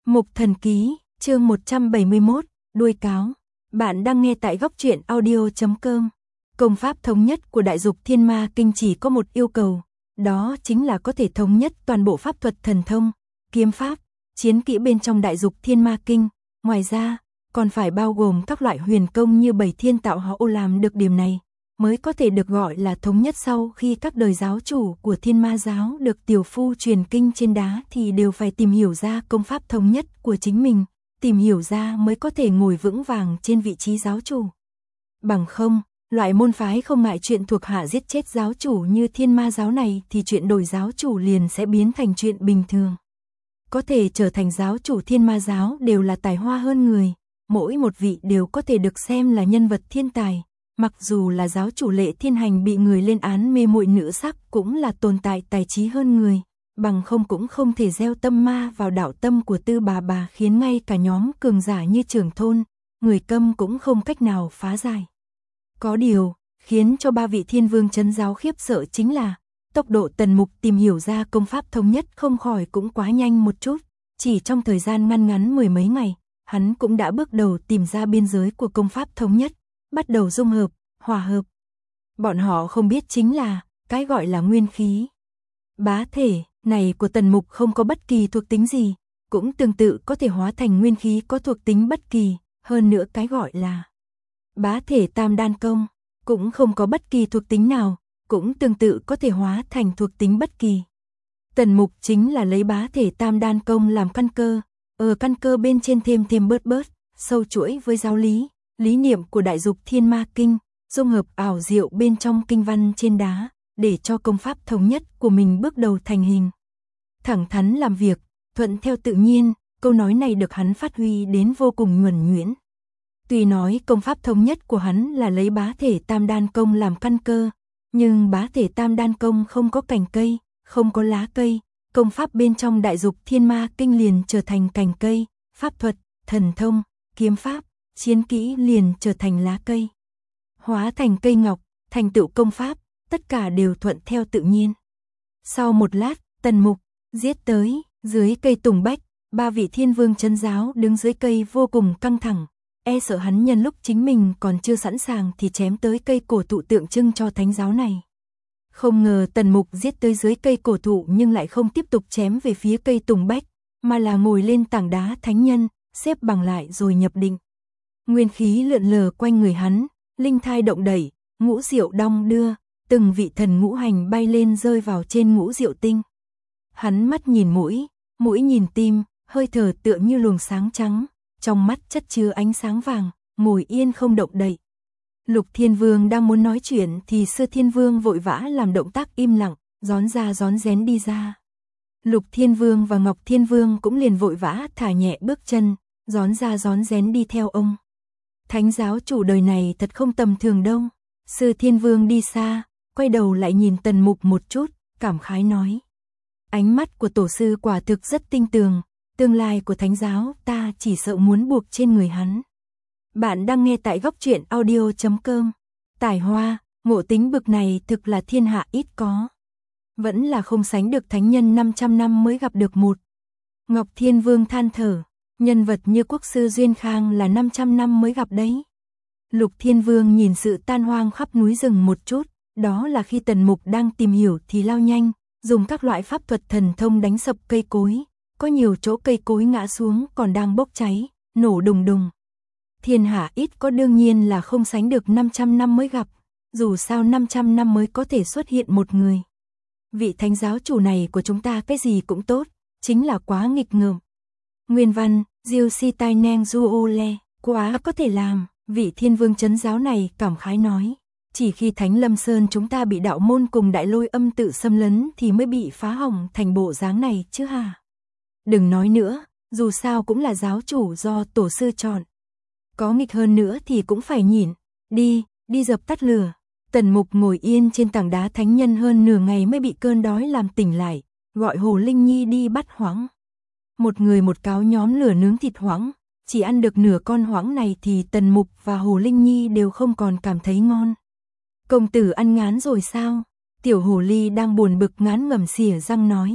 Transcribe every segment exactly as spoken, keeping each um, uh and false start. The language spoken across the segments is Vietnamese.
Mục Thần Ký, chương một trăm bảy mươi mốt, đuôi cáo. Bạn đang nghe tại góc truyện audio chấm com. Công pháp thống nhất của Đại Dục Thiên Ma Kinh chỉ có một yêu cầu, đó chính là có thể thống nhất toàn bộ pháp thuật thần thông, kiếm pháp, chiến kỹ bên trong Đại Dục Thiên Ma Kinh. Ngoài ra, còn phải bao gồm các loại huyền công như Bảy Thiên Tạo Hóa. Ô làm được điểm này, mới có thể được gọi là thống nhất. Sau khi các đời giáo chủ của Thiên Ma giáo được tiểu phu truyền kinh trên đá thì đều phải tìm hiểu ra công pháp thống nhất của chính mình, tìm hiểu ra mới có thể ngồi vững vàng trên vị trí giáo chủ. Bằng không, loại môn phái không ngại chuyện thuộc hạ giết chết giáo chủ như Thiên Ma giáo này thì chuyện đổi giáo chủ liền sẽ biến thành chuyện bình thường. Có thể trở thành giáo chủ Thiên Ma giáo đều là tài hoa hơn người, mỗi một vị đều có thể được xem là nhân vật thiên tài. Mặc dù là giáo chủ Lệ Thiên Hành bị người lên án mê muội nữ sắc cũng là tồn tại tài trí hơn người, bằng không cũng không thể gieo tâm ma vào đạo tâm của Tư Bà Bà, khiến ngay cả nhóm cường giả như trưởng thôn, người Câm cũng không cách nào phá giải. Có điều, khiến cho ba vị thiên vương trấn giáo khiếp sợ chính là tốc độ Tần Mục tìm hiểu ra công pháp thống nhất không khỏi cũng quá nhanh một chút, chỉ trong thời gian ngăn ngắn mười mấy ngày, hắn cũng đã bước đầu tìm ra biên giới của công pháp thống nhất, bắt đầu dung hợp, hòa hợp. Bọn họ không biết chính là cái gọi là nguyên khí. Bá thể này của Tần Mục không có bất kỳ thuộc tính gì, cũng tương tự có thể hóa thành nguyên khí có thuộc tính bất kỳ, hơn nữa cái gọi là bá thể tam đan công cũng không có bất kỳ thuộc tính nào, cũng tương tự có thể hóa thành thuộc tính bất kỳ. Tần Mục chính là lấy bá thể tam đan công làm căn cơ, ở căn cơ bên trên thêm thêm bớt bớt, sâu chuỗi với giáo lý, lý niệm của Đại Dục Thiên Ma Kinh, dung hợp ảo diệu bên trong kinh văn trên đá, để cho công pháp thống nhất của mình bước đầu thành hình. Thẳng thắn làm việc, thuận theo tự nhiên, câu nói này được hắn phát huy đến vô cùng nhuần nhuyễn. Tuy nói công pháp thống nhất của hắn là lấy bá thể tam đan công làm căn cơ, nhưng bá thể tam đan công không có cành cây, không có lá cây, công pháp bên trong Đại Dục Thiên Ma Kinh liền trở thành cành cây, pháp thuật, thần thông, kiếm pháp, chiến kỹ liền trở thành lá cây, hóa thành cây ngọc, thành tựu công pháp, tất cả đều thuận theo tự nhiên. Sau một lát, Tần Mục giết tới, dưới cây tùng bách, ba vị thiên vương trấn giáo đứng dưới cây vô cùng căng thẳng, e sợ hắn nhân lúc chính mình còn chưa sẵn sàng thì chém tới cây cổ thụ tượng trưng cho thánh giáo này. Không ngờ Tần Mục giết tới dưới cây cổ thụ nhưng lại không tiếp tục chém về phía cây tùng bách, mà là ngồi lên tảng đá thánh nhân, xếp bằng lại rồi nhập định. Nguyên khí lượn lờ quanh người hắn, linh thai động đẩy, ngũ diệu đong đưa, từng vị thần ngũ hành bay lên rơi vào trên ngũ diệu tinh. Hắn mắt nhìn mũi, mũi nhìn tim, hơi thở tựa như luồng sáng trắng, trong mắt chất chứa ánh sáng vàng, ngồi yên không động đậy. Lục Thiên Vương đang muốn nói chuyện thì Sư Thiên Vương vội vã làm động tác im lặng, rón ra rón rén đi ra. Lục Thiên Vương và Ngọc Thiên Vương cũng liền vội vã thả nhẹ bước chân, rón ra rón rén đi theo ông. Thánh giáo chủ đời này thật không tầm thường đâu. Sư Thiên Vương đi xa, quay đầu lại nhìn Tần Mục một chút, cảm khái nói. Ánh mắt của tổ sư quả thực rất tinh tường, tương lai của thánh giáo ta chỉ sợ muốn buộc trên người hắn. Bạn đang nghe tại góc truyện audio chấm com. Tài hoa, ngộ tính bực này thực là thiên hạ ít có. Vẫn là không sánh được thánh nhân năm trăm năm mới gặp được một. Ngọc Thiên Vương than thở, nhân vật như quốc sư Duyên Khang là năm trăm năm mới gặp đấy. Lục Thiên Vương nhìn sự tan hoang khắp núi rừng một chút, đó là khi Tần Mục đang tìm hiểu thì lao nhanh, dùng các loại pháp thuật thần thông đánh sập cây cối, có nhiều chỗ cây cối ngã xuống còn đang bốc cháy, nổ đùng đùng. Thiên hạ ít có đương nhiên là không sánh được năm trăm năm mới gặp, dù sao năm trăm năm mới có thể xuất hiện một người. Vị thánh giáo chủ này của chúng ta cái gì cũng tốt, chính là quá nghịch ngợm. Nguyên văn, Diêu Si Tai Neng Du Ô Le, quá có thể làm, vị thiên vương trấn giáo này cảm khái nói. Chỉ khi Thánh Lâm Sơn chúng ta bị đạo môn cùng Đại Lôi Âm tự xâm lấn thì mới bị phá hỏng thành bộ dáng này chứ hả? Đừng nói nữa, dù sao cũng là giáo chủ do tổ sư chọn. Có nghịch hơn nữa thì cũng phải nhịn, đi, đi dập tắt lửa. Tần Mục ngồi yên trên tảng đá thánh nhân hơn nửa ngày mới bị cơn đói làm tỉnh lại, gọi Hồ Linh Nhi đi bắt hoãng. Một người một cáo nhóm lửa nướng thịt hoãng, chỉ ăn được nửa con hoãng này thì Tần Mục và Hồ Linh Nhi đều không còn cảm thấy ngon. Công tử ăn ngán rồi sao? Tiểu Hồ Ly đang buồn bực ngán ngẩm xỉa răng nói.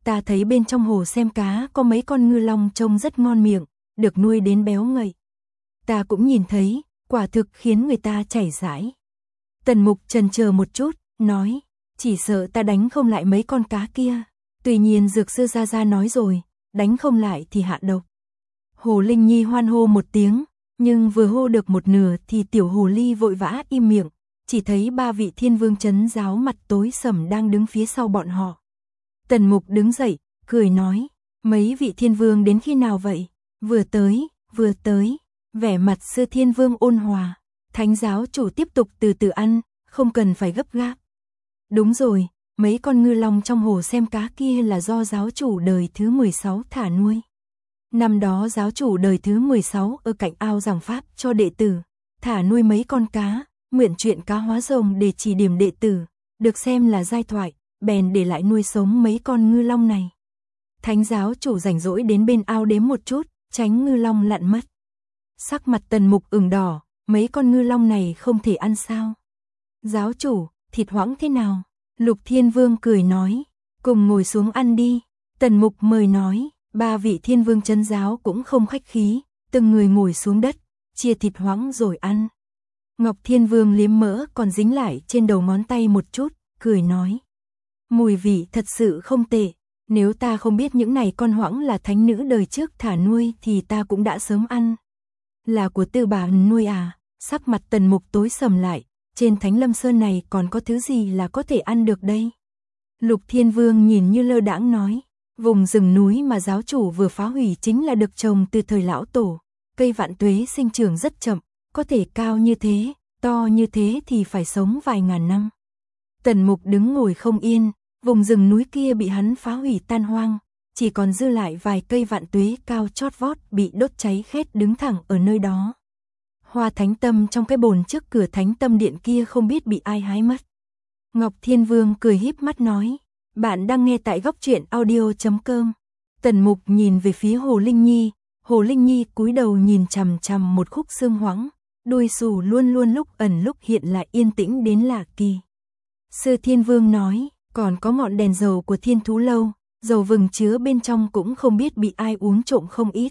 ta thấy bên trong hồ xem cá có mấy con ngư long trông rất ngon miệng, được nuôi đến béo ngậy. Ta cũng nhìn thấy, quả thực khiến người ta chảy dãi. Tần Mục chần chờ một chút, nói, chỉ sợ ta đánh không lại mấy con cá kia. Tuy nhiên Dược Sư Gia Gia nói rồi, đánh không lại thì hạ độc. Hồ Linh Nhi hoan hô một tiếng, nhưng vừa hô được một nửa thì tiểu hồ ly vội vã im miệng, chỉ thấy ba vị thiên vương trấn giáo mặt tối sầm đang đứng phía sau bọn họ. Tần Mục đứng dậy, cười nói, mấy vị thiên vương đến khi nào vậy? Vừa tới, vừa tới, vẻ mặt Sư Thiên Vương ôn hòa, Thánh giáo chủ tiếp tục từ từ ăn, không cần phải gấp gáp. Đúng rồi, mấy con ngư long trong hồ xem cá kia là do giáo chủ đời thứ mười sáu thả nuôi. Năm đó giáo chủ đời thứ mười sáu ở cạnh ao giảng pháp cho đệ tử, thả nuôi mấy con cá, mượn chuyện cá hóa rồng để chỉ điểm đệ tử, được xem là giai thoại, bèn để lại nuôi sống mấy con ngư long này. Thánh giáo chủ rảnh rỗi đến bên ao đếm một chút, tránh ngư long lặn mất. Sắc mặt Tần Mục ửng đỏ, mấy con ngư long này không thể ăn sao? Giáo chủ, thịt hoãng thế nào? Lục Thiên Vương cười nói, cùng ngồi xuống ăn đi. Tần Mục mời nói, ba vị thiên vương trấn giáo cũng không khách khí, từng người ngồi xuống đất, chia thịt hoãng rồi ăn. Ngọc Thiên Vương liếm mỡ còn dính lại trên đầu ngón tay một chút, cười nói, mùi vị thật sự không tệ, nếu ta không biết những này con hoãng là thánh nữ đời trước thả nuôi thì ta cũng đã sớm ăn. Là của Tư bà nuôi à? Sắc mặt Tần Mục tối sầm lại, trên Thánh Lâm Sơn này còn có thứ gì là có thể ăn được đây? Lục Thiên Vương nhìn như lơ đãng nói, vùng rừng núi mà giáo chủ vừa phá hủy chính là được trồng từ thời lão tổ, cây vạn tuế sinh trưởng rất chậm, có thể cao như thế, to như thế thì phải sống vài ngàn năm. Tần Mục đứng ngồi không yên, vùng rừng núi kia bị hắn phá hủy tan hoang, chỉ còn dư lại vài cây vạn tuế cao chót vót bị đốt cháy khét đứng thẳng ở nơi đó. Hoa thánh tâm trong cái bồn trước cửa thánh tâm điện kia không biết bị ai hái mất. Ngọc Thiên Vương cười híp mắt nói, bạn đang nghe tại góc truyện audio chấm com. Tần Mục nhìn về phía Hồ Linh Nhi, Hồ Linh Nhi cúi đầu nhìn chằm chằm một khúc xương hoãng, đuôi xù luôn luôn lúc ẩn lúc hiện lại yên tĩnh đến lạ kỳ. Sư Thiên Vương nói, còn có ngọn đèn dầu của Thiên Thú Lâu, dầu vừng chứa bên trong cũng không biết bị ai uống trộm không ít.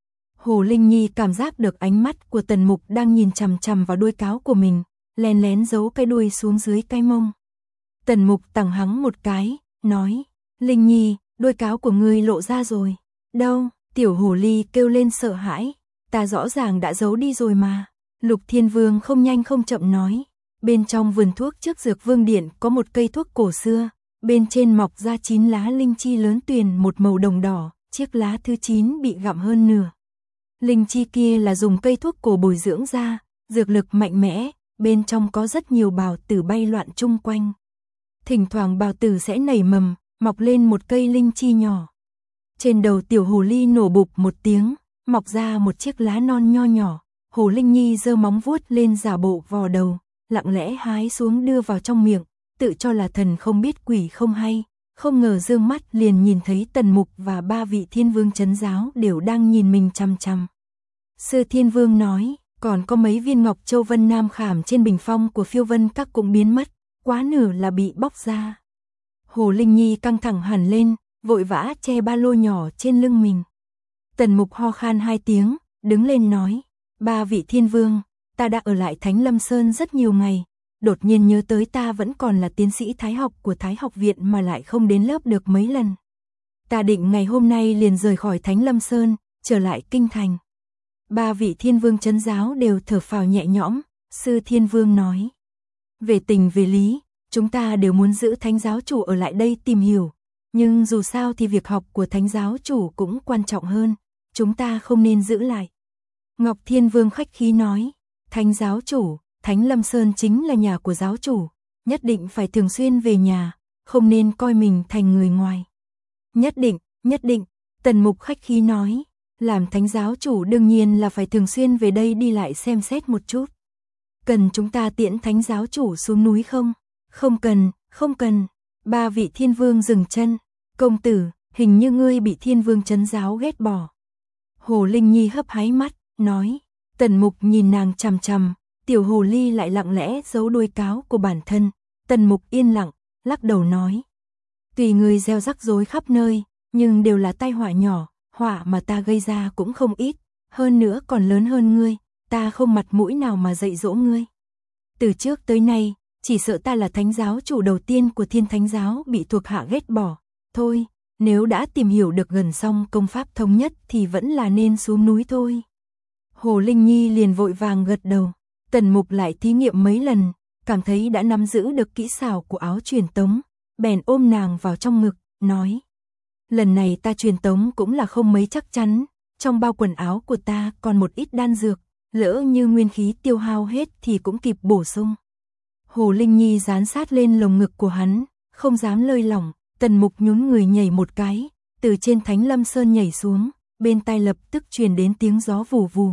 Hồ Linh Nhi cảm giác được ánh mắt của Tần Mục đang nhìn chằm chằm vào đuôi cáo của mình, lén lén giấu cái đuôi xuống dưới cái mông. Tần Mục tằng hắng một cái, nói, Linh Nhi, đuôi cáo của ngươi lộ ra rồi. Đâu? Tiểu hồ ly kêu lên sợ hãi, ta rõ ràng đã giấu đi rồi mà. Lục Thiên Vương không nhanh không chậm nói, bên trong vườn thuốc trước Dược Vương Điện có một cây thuốc cổ xưa, bên trên mọc ra chín lá linh chi lớn tuyền một màu đồng đỏ, chiếc lá thứ chín bị gặm hơn nửa. Linh chi kia là dùng cây thuốc cổ bồi dưỡng ra, dược lực mạnh mẽ, bên trong có rất nhiều bào tử bay loạn chung quanh. Thỉnh thoảng bào tử sẽ nảy mầm, mọc lên một cây linh chi nhỏ. Trên đầu tiểu hồ ly nổ bụp một tiếng, mọc ra một chiếc lá non nho nhỏ. Hồ Linh Nhi giơ móng vuốt lên giả bộ vò đầu, lặng lẽ hái xuống đưa vào trong miệng, tự cho là thần không biết quỷ không hay, không ngờ dương mắt liền nhìn thấy Tần Mục và ba vị thiên vương trấn giáo đều đang nhìn mình chằm chằm. Sư Thiên Vương nói, còn có mấy viên ngọc châu vân nam khảm trên bình phong của phiêu vân các cũng biến mất, quá nửa là bị bóc ra. Hồ Linh Nhi căng thẳng hẳn lên, vội vã che ba lô nhỏ trên lưng mình. Tần Mục ho khan hai tiếng, đứng lên nói, ba vị thiên vương, ta đã ở lại Thánh Lâm Sơn rất nhiều ngày, đột nhiên nhớ tới ta vẫn còn là tiến sĩ thái học của Thái học viện mà lại không đến lớp được mấy lần. Ta định ngày hôm nay liền rời khỏi Thánh Lâm Sơn, trở lại kinh thành. Ba vị thiên vương trấn giáo đều thở phào nhẹ nhõm, Sư Thiên Vương nói, về tình về lý, chúng ta đều muốn giữ Thánh giáo chủ ở lại đây tìm hiểu, nhưng dù sao thì việc học của Thánh giáo chủ cũng quan trọng hơn, chúng ta không nên giữ lại. Ngọc Thiên Vương khách khí nói, Thánh giáo chủ, Thánh Lâm Sơn chính là nhà của giáo chủ, nhất định phải thường xuyên về nhà, không nên coi mình thành người ngoài. Nhất định, nhất định, Tần Mục khách khí nói, làm Thánh giáo chủ đương nhiên là phải thường xuyên về đây đi lại xem xét một chút. Cần chúng ta tiễn Thánh giáo chủ xuống núi không? Không cần, không cần. Ba vị thiên vương dừng chân, công tử, hình như ngươi bị thiên vương trấn giáo ghét bỏ. Hồ Linh Nhi hấp háy mắt, nói, Tần Mục nhìn nàng chằm chằm, tiểu hồ ly lại lặng lẽ giấu đuôi cáo của bản thân. Tần Mục yên lặng, lắc đầu nói, tùy người gieo rắc rối khắp nơi, nhưng đều là tai họa nhỏ, họa mà ta gây ra cũng không ít, hơn nữa còn lớn hơn ngươi, ta không mặt mũi nào mà dạy dỗ ngươi. Từ trước tới nay, chỉ sợ ta là thánh giáo chủ đầu tiên của Thiên Thánh giáo bị thuộc hạ ghét bỏ. Thôi, nếu đã tìm hiểu được gần xong công pháp thống nhất thì vẫn là nên xuống núi thôi. Hồ Linh Nhi liền vội vàng gật đầu. Tần Mục lại thí nghiệm mấy lần, cảm thấy đã nắm giữ được kỹ xảo của áo truyền tống, bèn ôm nàng vào trong ngực, nói: lần này ta truyền tống cũng là không mấy chắc chắn, trong bao quần áo của ta còn một ít đan dược, lỡ như nguyên khí tiêu hao hết thì cũng kịp bổ sung. Hồ Linh Nhi dán sát lên lồng ngực của hắn, không dám lơi lỏng. Tần Mục nhún người nhảy một cái, từ trên Thánh Lâm Sơn nhảy xuống, bên tai lập tức truyền đến tiếng gió vù vù.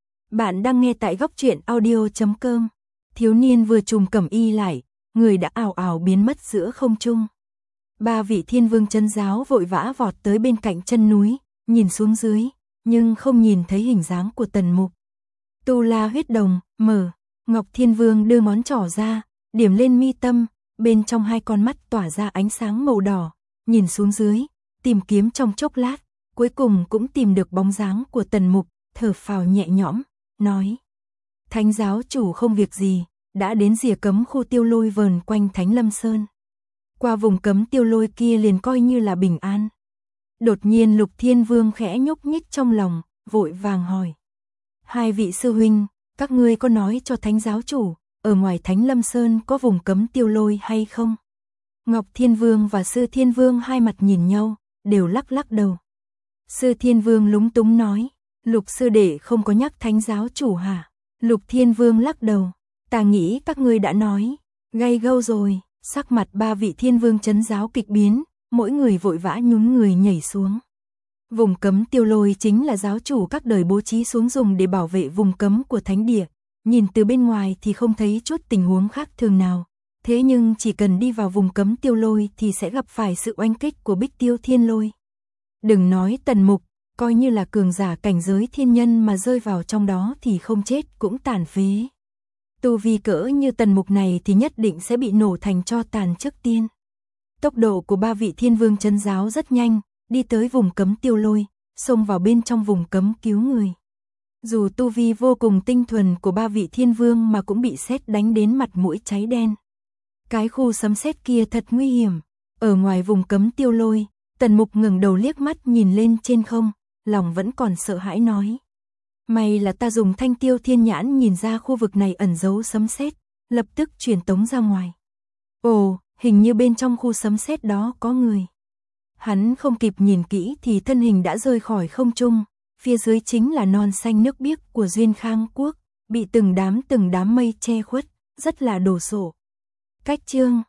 Bạn đang nghe tại góc truyện audio chấm com. Thiếu niên vừa trùm cẩm y lại, người đã ảo ảo biến mất giữa không trung. Ba vị thiên vương chân giáo vội vã vọt tới bên cạnh chân núi, nhìn xuống dưới, nhưng không nhìn thấy hình dáng của Tần Mục. Tu La huyết đồng, mở, Ngọc Thiên Vương đưa ngón trỏ ra, điểm lên mi tâm, bên trong hai con mắt tỏa ra ánh sáng màu đỏ, nhìn xuống dưới, tìm kiếm trong chốc lát, cuối cùng cũng tìm được bóng dáng của Tần Mục, thở phào nhẹ nhõm, nói: Thánh giáo chủ không việc gì, đã đến rìa cấm khu tiêu lôi vờn quanh Thánh Lâm Sơn. Qua vùng cấm tiêu lôi kia liền coi như là bình an. Đột nhiên Lục Thiên Vương khẽ nhúc nhích trong lòng, vội vàng hỏi: hai vị sư huynh, các ngươi có nói cho Thánh giáo chủ, ở ngoài Thánh Lâm Sơn có vùng cấm tiêu lôi hay không? Ngọc Thiên Vương và Sư Thiên Vương hai mặt nhìn nhau, đều lắc lắc đầu. Sư Thiên Vương lúng túng nói: Lục sư đệ không có nhắc Thánh giáo chủ hả? Lục Thiên Vương lắc đầu: ta nghĩ các ngươi đã nói, gay gâu rồi. Sắc mặt ba vị Thiên Vương trấn giáo kịch biến, mỗi người vội vã nhún người nhảy xuống. Vùng cấm tiêu lôi chính là giáo chủ các đời bố trí xuống dùng để bảo vệ vùng cấm của thánh địa. Nhìn từ bên ngoài thì không thấy chút tình huống khác thường nào. Thế nhưng chỉ cần đi vào vùng cấm tiêu lôi thì sẽ gặp phải sự oanh kích của Bích Tiêu Thiên Lôi. Đừng nói Tần Mục, coi như là cường giả cảnh giới thiên nhân mà rơi vào trong đó thì không chết cũng tàn phế. Tu vi cỡ như Tần Mục này thì nhất định sẽ bị nổ thành tro tàn trước tiên. Tốc độ của ba vị Thiên Vương trấn giáo rất nhanh, đi tới vùng cấm tiêu lôi, xông vào bên trong vùng cấm cứu người. Dù tu vi vô cùng tinh thuần của ba vị Thiên Vương mà cũng bị sét đánh đến mặt mũi cháy đen. Cái khu sấm sét kia thật nguy hiểm. Ở ngoài vùng cấm tiêu lôi, Tần Mục ngẩng đầu liếc mắt nhìn lên trên không, lòng vẫn còn sợ hãi nói: may là ta dùng Thanh Tiêu Thiên Nhãn nhìn ra khu vực này ẩn giấu sấm sét, lập tức truyền tống ra ngoài. Ồ, hình như bên trong khu sấm sét đó có người. Hắn không kịp nhìn kỹ thì thân hình đã rơi khỏi không trung, phía dưới chính là non xanh nước biếc của Duyên Khang Quốc, bị từng đám từng đám mây che khuất, rất là đồ sộ. Cách chương